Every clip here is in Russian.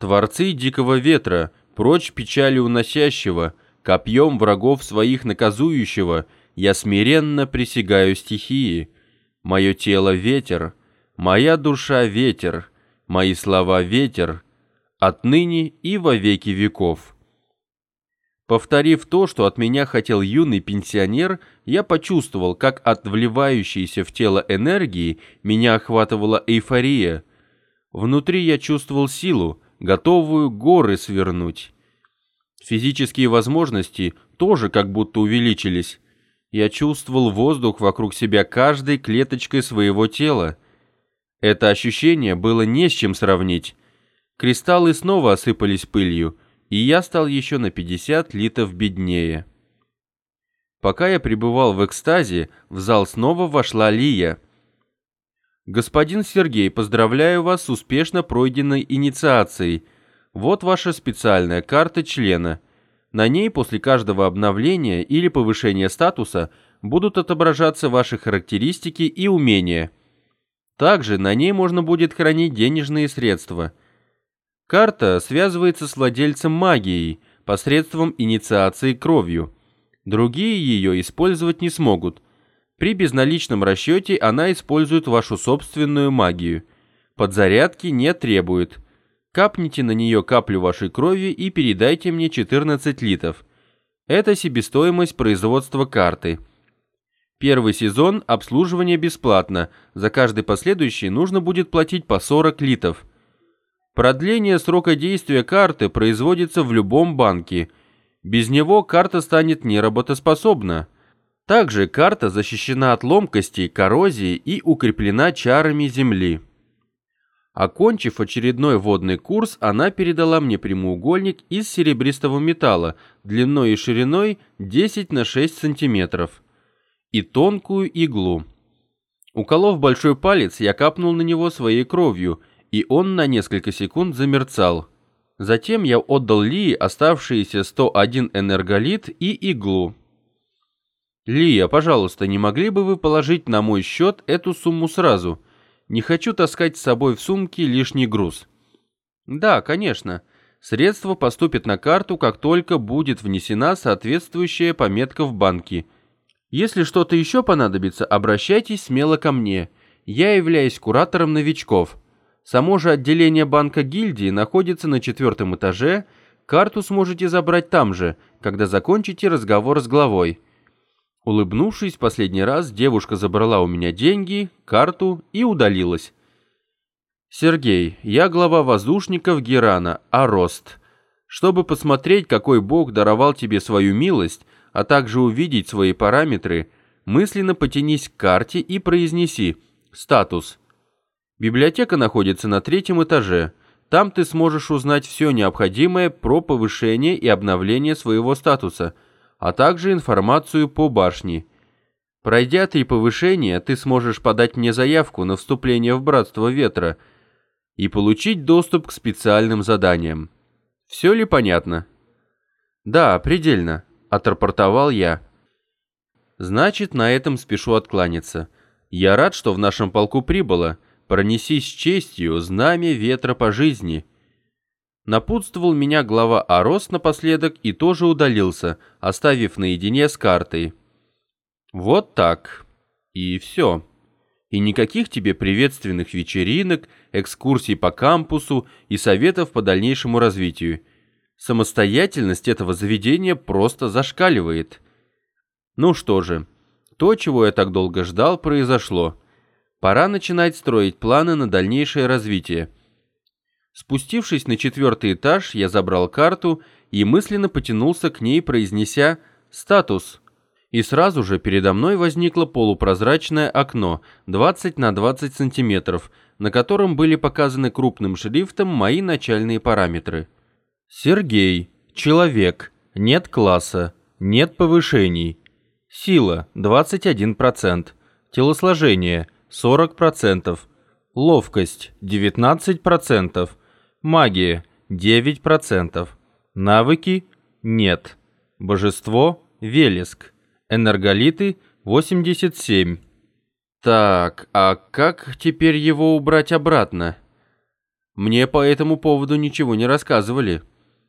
Творцы дикого ветра, прочь печали уносящего, копьем врагов своих наказующего, я смиренно присягаю стихии. Мое тело — ветер, моя душа — ветер, мои слова — ветер, отныне и во веки веков. Повторив то, что от меня хотел юный пенсионер, я почувствовал, как от вливающейся в тело энергии меня охватывала эйфория. Внутри я чувствовал силу, готовую горы свернуть. Физические возможности тоже как будто увеличились. Я чувствовал воздух вокруг себя каждой клеточкой своего тела. Это ощущение было не с чем сравнить. Кристаллы снова осыпались пылью, и я стал еще на 50 литов беднее. Пока я пребывал в экстазе, в зал снова вошла Лия. «Господин Сергей, поздравляю вас с успешно пройденной инициацией. Вот ваша специальная карта члена. На ней после каждого обновления или повышения статуса будут отображаться ваши характеристики и умения. Также на ней можно будет хранить денежные средства. Карта связывается с владельцем магией посредством инициации кровью. Другие ее использовать не смогут. При безналичном расчете она использует вашу собственную магию. Подзарядки не требует. Капните на нее каплю вашей крови и передайте мне 14 литов. Это себестоимость производства карты. Первый сезон обслуживание бесплатно, за каждый последующий нужно будет платить по 40 литов. Продление срока действия карты производится в любом банке. Без него карта станет неработоспособна. Также карта защищена от ломкости, коррозии и укреплена чарами земли. Окончив очередной вводный курс, она передала мне прямоугольник из серебристого металла длиной и шириной 10 на 6 сантиметров и тонкую иглу. Уколов большой палец, я капнул на него своей кровью, и он на несколько секунд замерцал. Затем я отдал Лии оставшиеся 101 энерголит и иглу. «Лия, пожалуйста, не могли бы вы положить на мой счет эту сумму сразу? Не хочу таскать с собой в сумке лишний груз». «Да, конечно. Средства поступят на карту, как только будет внесена соответствующая пометка в банке. Если что-то еще понадобится, обращайтесь смело ко мне. Я являюсь куратором новичков. Само же отделение банка гильдии находится на 4-м этаже. Карту сможете забрать там же, когда закончите разговор с главой». Улыбнувшись в последний раз, девушка забрала у меня деньги, карту и удалилась. «Сергей, я глава воздушников Герана, Арост. Чтобы посмотреть, какой бог даровал тебе свою милость, а также увидеть свои параметры, мысленно потянись к карте и произнеси «Статус». Библиотека находится на 3-м этаже. Там ты сможешь узнать все необходимое про повышение и обновление своего статуса, а также информацию по башне. Пройдя 3 повышения, ты сможешь подать мне заявку на вступление в Братство Ветра и получить доступ к специальным заданиям. Все ли понятно? Да, предельно, отрапортовал я. Значит, на этом спешу откланяться. Я рад, что в нашем полку прибыло. Пронесись с честью знамя ветра по жизни. Напутствовал меня глава Арост напоследок и тоже удалился, оставив наедине с картой. Вот так. И все. И никаких тебе приветственных вечеринок, экскурсий по кампусу и советов по дальнейшему развитию. Самостоятельность этого заведения просто зашкаливает. Ну что же, то, чего я так долго ждал, произошло. Пора начинать строить планы на дальнейшее развитие. Спустившись на 4-й этаж, я забрал карту и мысленно потянулся к ней, произнеся «Статус». И сразу же передо мной возникло полупрозрачное окно 20 на 20 сантиметров, на котором были показаны крупным шрифтом мои начальные параметры. Сергей. Человек. Нет класса. Нет повышений. Сила. 21%. Телосложение. 40%. Ловкость. 19%. Магия – 9%. Навыки – нет. Божество – Велеск. Энерголиты – 87. Так, а как теперь его убрать обратно? Мне по этому поводу ничего не рассказывали.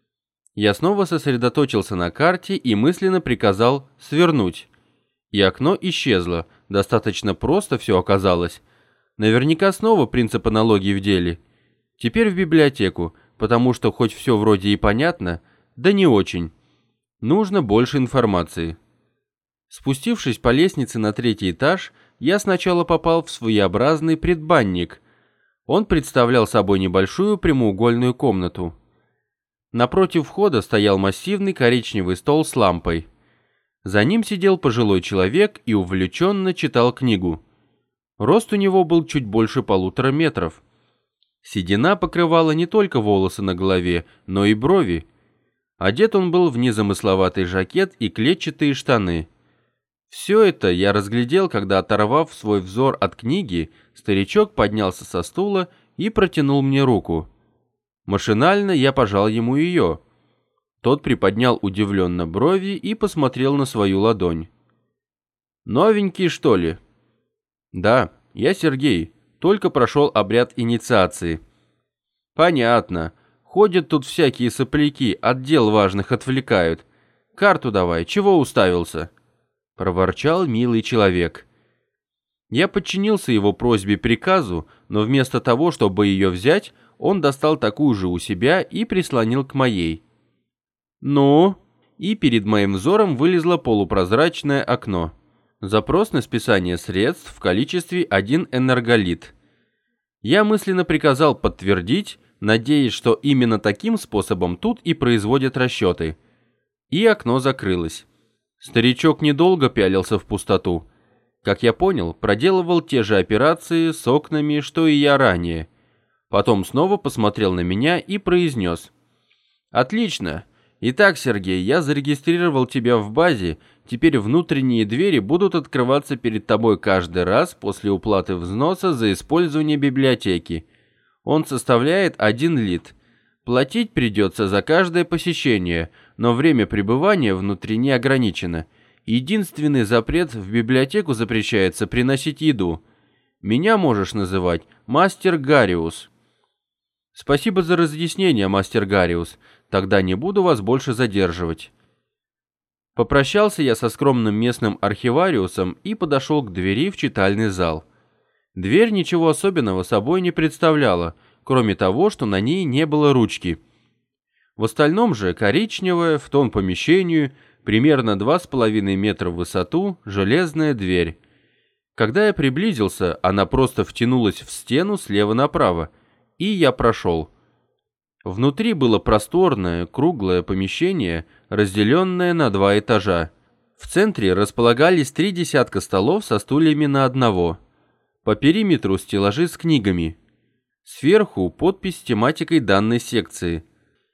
Я снова сосредоточился на карте и мысленно приказал свернуть. И окно исчезло, достаточно просто все оказалось. Наверняка снова принцип аналогии в деле. Теперь в библиотеку, потому что хоть все вроде и понятно, да не очень. Нужно больше информации. Спустившись по лестнице на 3-й этаж, я сначала попал в своеобразный предбанник. Он представлял собой небольшую прямоугольную комнату. Напротив входа стоял массивный коричневый стол с лампой. За ним сидел пожилой человек и увлеченно читал книгу. Рост у него был чуть больше 1,5 метра. Седина покрывала не только волосы на голове, но и брови. Одет он был в незамысловатый жакет и клетчатые штаны. Все это я разглядел, когда, оторвав свой взор от книги, старичок поднялся со стула и протянул мне руку. Машинально я пожал ему ее. Тот приподнял удивленно брови и посмотрел на свою ладонь. «Новенький, что ли?» «Да, я Сергей, только прошел обряд инициации». «Понятно. Ходят тут всякие сопляки, от дел важных отвлекают. Карту давай, чего уставился?» Проворчал милый человек. Я подчинился его просьбе-приказу, но вместо того, чтобы ее взять, он достал такую же у себя и прислонил к моей. «Ну?» И перед моим взором вылезло полупрозрачное окно. Запрос на списание средств в количестве 1 энерголит. Я мысленно приказал подтвердить, надеясь, что именно таким способом тут и производят расчеты. И окно закрылось. Старичок недолго пялился в пустоту. Как я понял, проделывал те же операции с окнами, что и я ранее. Потом снова посмотрел на меня и произнес: «Отлично. Итак, Сергей, я зарегистрировал тебя в базе. Теперь внутренние двери будут открываться перед тобой каждый раз после уплаты взноса за использование библиотеки. Он составляет 1 лит. Платить придется за каждое посещение, но время пребывания внутри не ограничено. Единственный запрет: в библиотеку запрещается приносить еду. Меня можешь называть Мастер Гариус». «Спасибо за разъяснение, Мастер Гариус. Тогда не буду вас больше задерживать». Попрощался я со скромным местным архивариусом и подошел к двери в читальный зал. Дверь ничего особенного собой не представляла, кроме того, что на ней не было ручки. В остальном же коричневая, в тон помещению, примерно 2,5 метра в высоту, железная дверь. Когда я приблизился, она просто втянулась в стену слева направо, и я прошел. Внутри было просторное, круглое помещение, разделенное на 2 этажа. В центре располагались 3 десятка столов со стульями на одного. По периметру стеллажи с книгами. Сверху подпись с тематикой данной секции.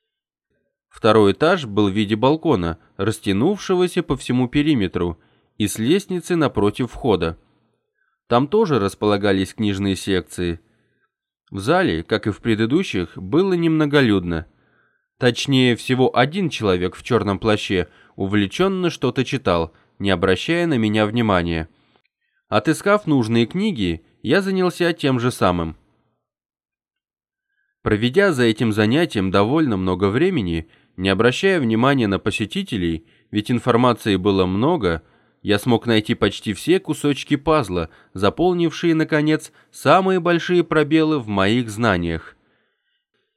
2-й этаж был в виде балкона, растянувшегося по всему периметру, и с лестницы напротив входа. Там тоже располагались книжные секции. В зале, как и в предыдущих, было немноголюдно. Точнее, всего 1 человек в черном плаще увлеченно что-то читал, не обращая на меня внимания. Отыскав нужные книги, я занялся тем же самым. Проведя за этим занятием довольно много времени, не обращая внимания на посетителей, ведь информации было много, я смог найти почти все кусочки пазла, заполнившие, наконец, самые большие пробелы в моих знаниях.